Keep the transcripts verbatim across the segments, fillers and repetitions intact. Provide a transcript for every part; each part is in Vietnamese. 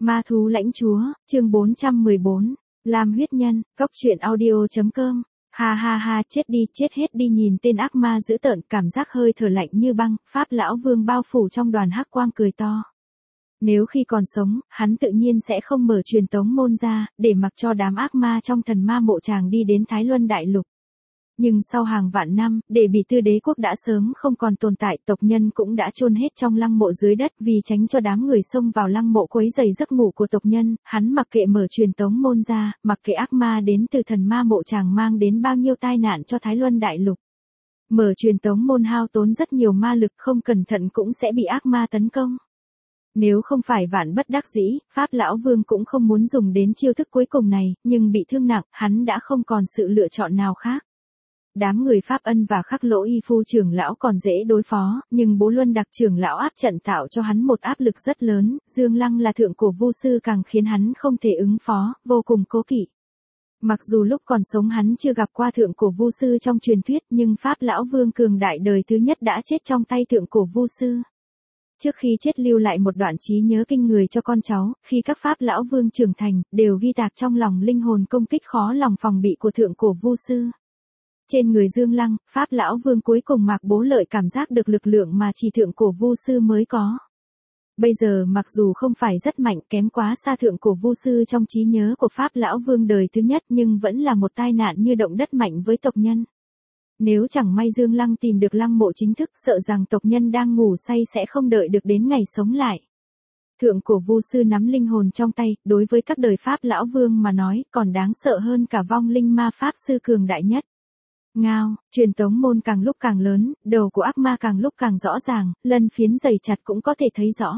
Ma thú lãnh chúa, chương bốn trăm mười bốn, Lam huyết nhân, cốc truyện audio.com. Ha ha ha, chết đi, chết hết đi, nhìn tên ác ma dữ tợn, cảm giác hơi thở lạnh như băng, Pháp lão vương bao phủ trong đoàn hắc quang cười to. Nếu khi còn sống, hắn tự nhiên sẽ không mở truyền tống môn ra, để mặc cho đám ác ma trong thần ma mộ tràng đi đến Thái Luân Đại Lục. Nhưng sau hàng vạn năm, để Bỉ Tư đế quốc đã sớm không còn tồn tại, tộc nhân cũng đã chôn hết trong lăng mộ dưới đất, vì tránh cho đám người xông vào lăng mộ quấy rầy giấc ngủ của tộc nhân, hắn mặc kệ mở truyền tống môn ra, mặc kệ ác ma đến từ thần ma mộ tràng mang đến bao nhiêu tai nạn cho Thái Luân Đại Lục. Mở truyền tống môn hao tốn rất nhiều ma lực, không cẩn thận cũng sẽ bị ác ma tấn công. Nếu không phải vạn bất đắc dĩ, Pháp lão vương cũng không muốn dùng đến chiêu thức cuối cùng này, nhưng bị thương nặng, hắn đã không còn sự lựa chọn nào khác. Đám người Pháp Ân và Khắc Lỗ Y Phu trưởng lão còn dễ đối phó, nhưng Bố Luân Đặc trưởng lão áp trận tạo cho hắn một áp lực rất lớn, Dương Lăng là thượng cổ vu sư càng khiến hắn không thể ứng phó, vô cùng cố kỵ. Mặc dù lúc còn sống hắn chưa gặp qua thượng cổ vu sư trong truyền thuyết, nhưng Pháp lão vương cường đại đời thứ nhất đã chết trong tay thượng cổ vu sư. Trước khi chết lưu lại một đoạn trí nhớ kinh người cho con cháu, khi các Pháp lão vương trưởng thành, đều ghi tạc trong lòng linh hồn công kích khó lòng phòng bị của thượng cổ vu sư. Trên người Dương Lăng, Pháp lão vương cuối cùng Mạc Bố Lợi cảm giác được lực lượng mà chỉ thượng cổ vu sư mới có. Bây giờ mặc dù không phải rất mạnh, kém quá xa thượng cổ vu sư trong trí nhớ của Pháp lão vương đời thứ nhất, nhưng vẫn là một tai nạn như động đất mạnh với tộc nhân. Nếu chẳng may Dương Lăng tìm được lăng mộ chính thức, sợ rằng tộc nhân đang ngủ say sẽ không đợi được đến ngày sống lại. Thượng cổ vu sư nắm linh hồn trong tay, đối với các đời Pháp lão vương mà nói, còn đáng sợ hơn cả vong linh ma Pháp sư cường đại nhất. Ngao, truyền tống môn càng lúc càng lớn, đầu của ác ma càng lúc càng rõ ràng, lân phiến dày chặt cũng có thể thấy rõ.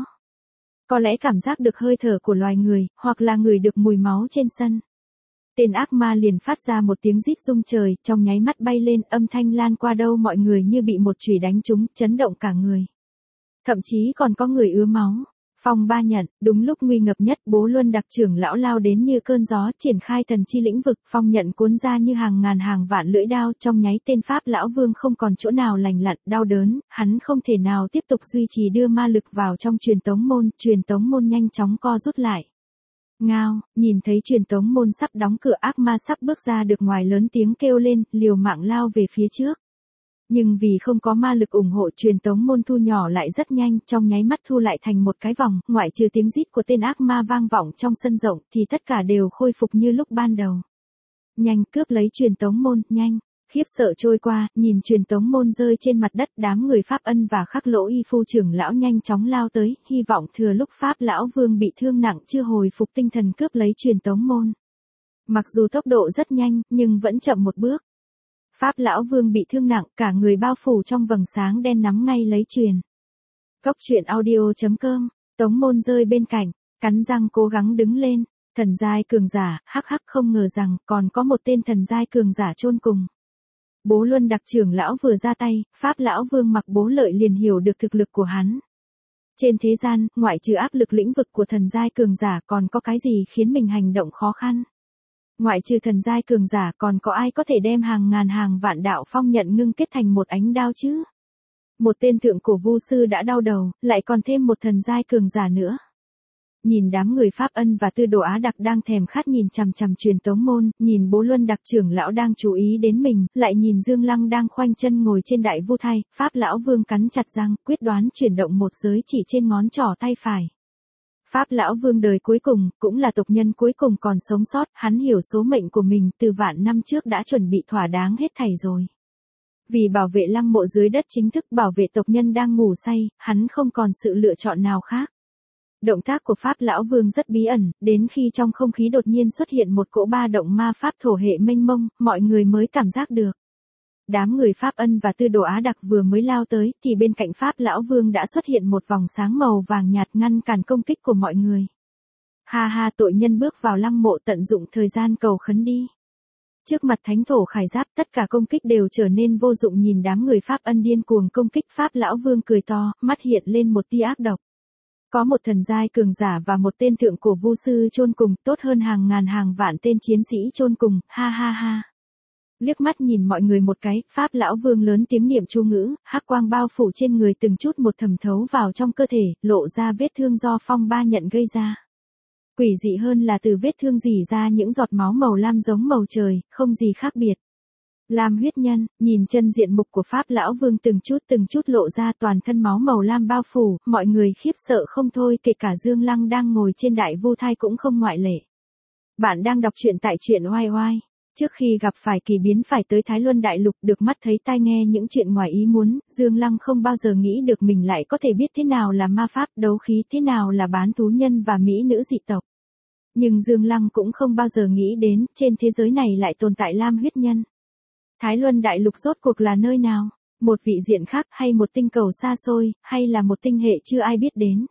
Có lẽ cảm giác được hơi thở của loài người, hoặc là ngửi được mùi máu trên sân. Tên ác ma liền phát ra một tiếng rít rung trời, trong nháy mắt bay lên, âm thanh lan qua đâu mọi người như bị một chùy đánh trúng, chấn động cả người. Thậm chí còn có người ứa máu. Phong Ba Nhận, đúng lúc nguy ngập nhất, Bố Luân Đặc trưởng lão lao đến như cơn gió, triển khai thần chi lĩnh vực, Phong Nhận cuốn ra như hàng ngàn hàng vạn lưỡi đao, trong nháy tên Pháp lão vương không còn chỗ nào lành lặn, đau đớn, hắn không thể nào tiếp tục duy trì đưa ma lực vào trong truyền tống môn, truyền tống môn nhanh chóng co rút lại. Ngao, nhìn thấy truyền tống môn sắp đóng cửa, ác ma sắp bước ra được ngoài, lớn tiếng kêu lên, liều mạng lao về phía trước. Nhưng vì không có ma lực ủng hộ, truyền tống môn thu nhỏ lại rất nhanh, trong nháy mắt thu lại thành một cái vòng, ngoại trừ tiếng rít của tên ác ma vang vọng trong sân rộng, thì tất cả đều khôi phục như lúc ban đầu. Nhanh, cướp lấy truyền tống môn, nhanh. Khiếp sợ trôi qua, nhìn truyền tống môn rơi trên mặt đất, đám người Pháp Ân và Khắc Lỗ Y Phu trưởng lão nhanh chóng lao tới, hy vọng thừa lúc Pháp lão vương bị thương nặng chưa hồi phục tinh thần cướp lấy truyền tống môn. Mặc dù tốc độ rất nhanh, nhưng vẫn chậm một bước. Pháp lão vương bị thương nặng, cả người bao phủ trong vầng sáng đen nắm ngay lấy truyền. Cốc truyện audio.com, tống môn rơi bên cạnh, cắn răng cố gắng đứng lên, thần giai cường giả, hắc hắc không ngờ rằng còn có một tên thần giai cường giả chôn cùng. Bố Luân Đặc trưởng lão vừa ra tay, Pháp lão vương Mạc Bố Lợi liền hiểu được thực lực của hắn. Trên thế gian, ngoại trừ áp lực lĩnh vực của thần giai cường giả còn có cái gì khiến mình hành động khó khăn? Ngoại trừ thần giai cường giả còn có ai có thể đem hàng ngàn hàng vạn đạo phong nhận ngưng kết thành một ánh đao chứ? Một tên thượng cổ vu sư đã đau đầu, lại còn thêm một thần giai cường giả nữa. Nhìn đám người Pháp Ân và Tư Đồ Á Đặc đang thèm khát nhìn chằm chằm truyền tống môn, nhìn Bố Luân Đặc trưởng lão đang chú ý đến mình, lại nhìn Dương Lăng đang khoanh chân ngồi trên đại vu thai, Pháp lão vương cắn chặt răng, quyết đoán chuyển động một giới chỉ trên ngón trỏ tay phải. Pháp lão vương đời cuối cùng, cũng là tộc nhân cuối cùng còn sống sót, hắn hiểu số mệnh của mình, từ vạn năm trước đã chuẩn bị thỏa đáng hết thảy rồi. Vì bảo vệ lăng mộ dưới đất chính thức, bảo vệ tộc nhân đang ngủ say, hắn không còn sự lựa chọn nào khác. Động tác của Pháp lão vương rất bí ẩn, đến khi trong không khí đột nhiên xuất hiện một cỗ ba động ma pháp thổ hệ mênh mông, mọi người mới cảm giác được. Đám người Pháp Ân và Tư Đồ Á Đặc vừa mới lao tới, thì bên cạnh Pháp lão vương đã xuất hiện một vòng sáng màu vàng nhạt ngăn cản công kích của mọi người. Ha ha, tội nhân bước vào lăng mộ, tận dụng thời gian cầu khấn đi. Trước mặt thánh thổ khải giáp, tất cả công kích đều trở nên vô dụng, nhìn đám người Pháp Ân điên cuồng công kích, Pháp lão vương cười to, mắt hiện lên một tia ác độc. Có một thần giai cường giả và một tên thượng cổ vu sư chôn cùng, tốt hơn hàng ngàn hàng vạn tên chiến sĩ chôn cùng, ha ha ha. Liếc mắt nhìn mọi người một cái, Pháp lão vương lớn tiếng niệm chú ngữ, hắc quang bao phủ trên người từng chút một thẩm thấu vào trong cơ thể, lộ ra vết thương do Phong Ba Nhận gây ra. Quỷ dị hơn là từ vết thương rỉ ra những giọt máu màu lam giống màu trời, không gì khác biệt. Lam huyết nhân, nhìn chân diện mục của Pháp Lão Vương từng chút từng chút lộ ra, toàn thân máu màu lam bao phủ, mọi người khiếp sợ không thôi, kể cả Dương Lăng đang ngồi trên đại vu thai cũng không ngoại lệ. Bạn đang đọc truyện tại truyện oai oai. Trước khi gặp phải kỳ biến phải tới Thái Luân Đại Lục, được mắt thấy tai nghe những chuyện ngoài ý muốn, Dương Lăng không bao giờ nghĩ được mình lại có thể biết thế nào là ma pháp, đấu khí, thế nào là bán thú nhân và mỹ nữ dị tộc. Nhưng Dương Lăng cũng không bao giờ nghĩ đến, trên thế giới này lại tồn tại lam huyết nhân. Thái Luân Đại Lục rốt cuộc là nơi nào? Một vị diện khác, hay một tinh cầu xa xôi, hay là một tinh hệ chưa ai biết đến?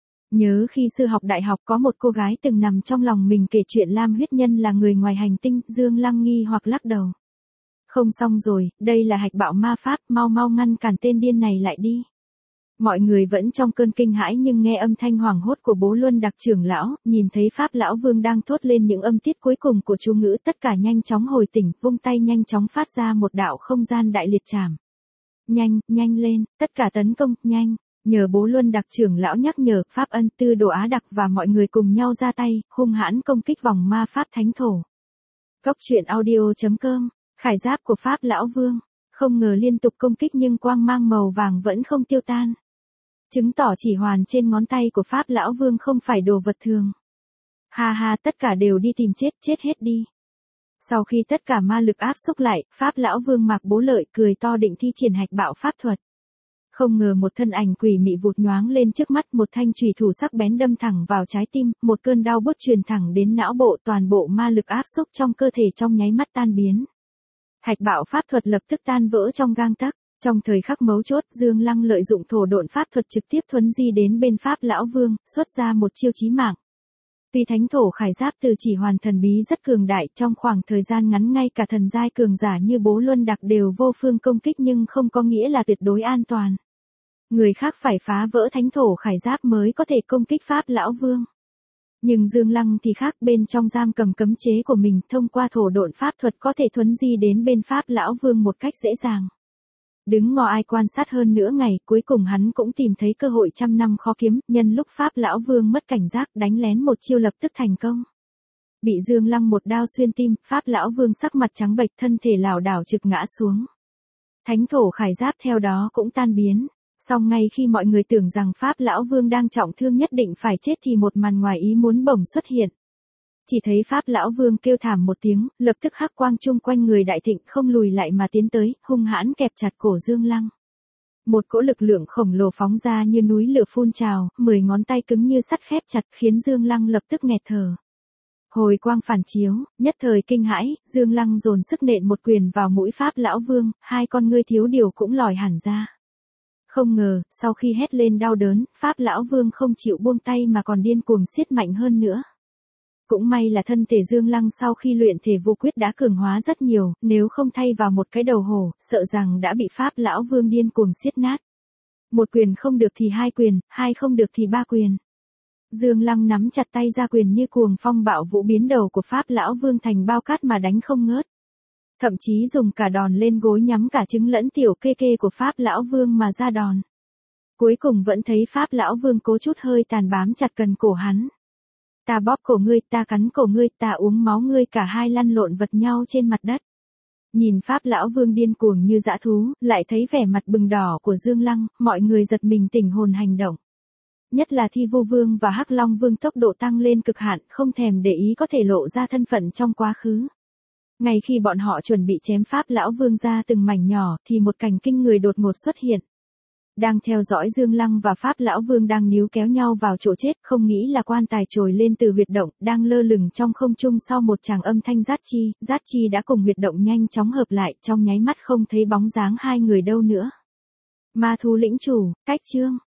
Nhớ khi sư học đại học có một cô gái từng nằm trong lòng mình kể chuyện lam huyết nhân là người ngoài hành tinh, Dương Lăng nghi hoặc lắc đầu. Không xong rồi, đây là hạch bạo ma pháp, mau mau ngăn cản tên điên này lại đi. Mọi người vẫn trong cơn kinh hãi nhưng nghe âm thanh hoảng hốt của Bố Luân Đặc trưởng lão, nhìn thấy Pháp Lão Vương đang thốt lên những âm tiết cuối cùng của chú ngữ, tất cả nhanh chóng hồi tỉnh, vung tay nhanh chóng phát ra một đạo không gian đại liệt trảm. Nhanh, nhanh lên, tất cả tấn công, nhanh. Nhờ Bố Luân Đặc trưởng lão nhắc nhở, Pháp Ân, Tư Đồ Á Đặc và mọi người cùng nhau ra tay, hung hãn công kích vòng ma pháp thánh thổ. Cốc truyện audio chấm com, khải giáp của Pháp Lão Vương, không ngờ liên tục công kích nhưng quang mang màu vàng vẫn không tiêu tan. Chứng tỏ chỉ hoàn trên ngón tay của Pháp Lão Vương không phải đồ vật thường. Ha ha, tất cả đều đi tìm chết, chết hết đi. Sau khi tất cả ma lực áp xúc lại, Pháp Lão Vương Mạc Bố Lợi cười to định thi triển hạch bạo pháp thuật. Không ngờ một thân ảnh quỷ mị vụt nhoáng lên trước mắt, một thanh chùy thủ sắc bén đâm thẳng vào trái tim, một cơn đau buốt truyền thẳng đến não bộ, toàn bộ ma lực áp xúc trong cơ thể trong nháy mắt tan biến. Hạch bạo pháp thuật lập tức tan vỡ trong gang tấc. Trong thời khắc mấu chốt, Dương Lăng lợi dụng thổ độn pháp thuật trực tiếp thuấn di đến bên Pháp Lão Vương, xuất ra một chiêu chí mạng. Tuy thánh thổ khải giáp từ chỉ hoàn thần bí rất cường đại, trong khoảng thời gian ngắn ngay cả thần giai cường giả như Bố Luân Đặc đều vô phương công kích nhưng không có nghĩa là tuyệt đối an toàn. Người khác phải phá vỡ thánh thổ khải giáp mới có thể công kích Pháp Lão Vương. Nhưng Dương Lăng thì khác, bên trong giam cầm cấm chế của mình, thông qua thổ độn pháp thuật có thể thuấn di đến bên Pháp Lão Vương một cách dễ dàng. Đứng ngò ai quan sát hơn nửa ngày, cuối cùng hắn cũng tìm thấy cơ hội trăm năm khó kiếm, nhân lúc Pháp Lão Vương mất cảnh giác đánh lén một chiêu lập tức thành công. Bị Dương Lăng một đao xuyên tim, Pháp Lão Vương sắc mặt trắng bệch, thân thể lảo đảo trực ngã xuống. Thánh thổ khải giáp theo đó cũng tan biến. Song ngay khi mọi người tưởng rằng Pháp Lão Vương đang trọng thương nhất định phải chết thì một màn ngoài ý muốn bỗng xuất hiện. Chỉ thấy Pháp Lão Vương kêu thảm một tiếng, lập tức hắc quang chung quanh người đại thịnh không lùi lại mà tiến tới, hung hãn kẹp chặt cổ Dương Lăng. Một cỗ lực lượng khổng lồ phóng ra như núi lửa phun trào, mười ngón tay cứng như sắt khép chặt khiến Dương Lăng lập tức nghẹt thở. Hồi quang phản chiếu, nhất thời kinh hãi, Dương Lăng dồn sức nện một quyền vào mũi Pháp Lão Vương, hai con ngươi thiếu điều cũng lòi hẳn ra. Không ngờ, sau khi hét lên đau đớn, Pháp Lão Vương không chịu buông tay mà còn điên cuồng siết mạnh hơn nữa. Cũng may là thân thể Dương Lăng sau khi luyện thể vô quyết đã cường hóa rất nhiều, nếu không thay vào một cái đầu hổ, sợ rằng đã bị Pháp Lão Vương điên cuồng siết nát. Một quyền không được thì hai quyền, hai không được thì ba quyền. Dương Lăng nắm chặt tay ra quyền như cuồng phong bạo vũ biến đầu của Pháp Lão Vương thành bao cát mà đánh không ngớt. Thậm chí dùng cả đòn lên gối nhắm cả trứng lẫn tiểu kê kê của Pháp Lão Vương mà ra đòn. Cuối cùng vẫn thấy Pháp Lão Vương cố chút hơi tàn bám chặt cần cổ hắn. Ta bóp cổ ngươi, ta cắn cổ ngươi, ta uống máu ngươi, cả hai lăn lộn vật nhau trên mặt đất. Nhìn Pháp Lão Vương điên cuồng như dã thú, lại thấy vẻ mặt bừng đỏ của Dương Lăng, mọi người giật mình tỉnh hồn hành động. Nhất là Thi Vu Vương và Hắc Long Vương tốc độ tăng lên cực hạn, không thèm để ý có thể lộ ra thân phận trong quá khứ. Ngay khi bọn họ chuẩn bị chém Pháp Lão Vương ra từng mảnh nhỏ, thì một cảnh kinh người đột ngột xuất hiện. Đang theo dõi Dương Lăng và Pháp Lão Vương đang níu kéo nhau vào chỗ chết, không nghĩ là quan tài trồi lên từ huyệt động, đang lơ lửng trong không trung sau một tràng âm thanh rát chi, rát chi đã cùng huyệt động nhanh chóng hợp lại, trong nháy mắt không thấy bóng dáng hai người đâu nữa. Ma thú lĩnh chủ, cách chương,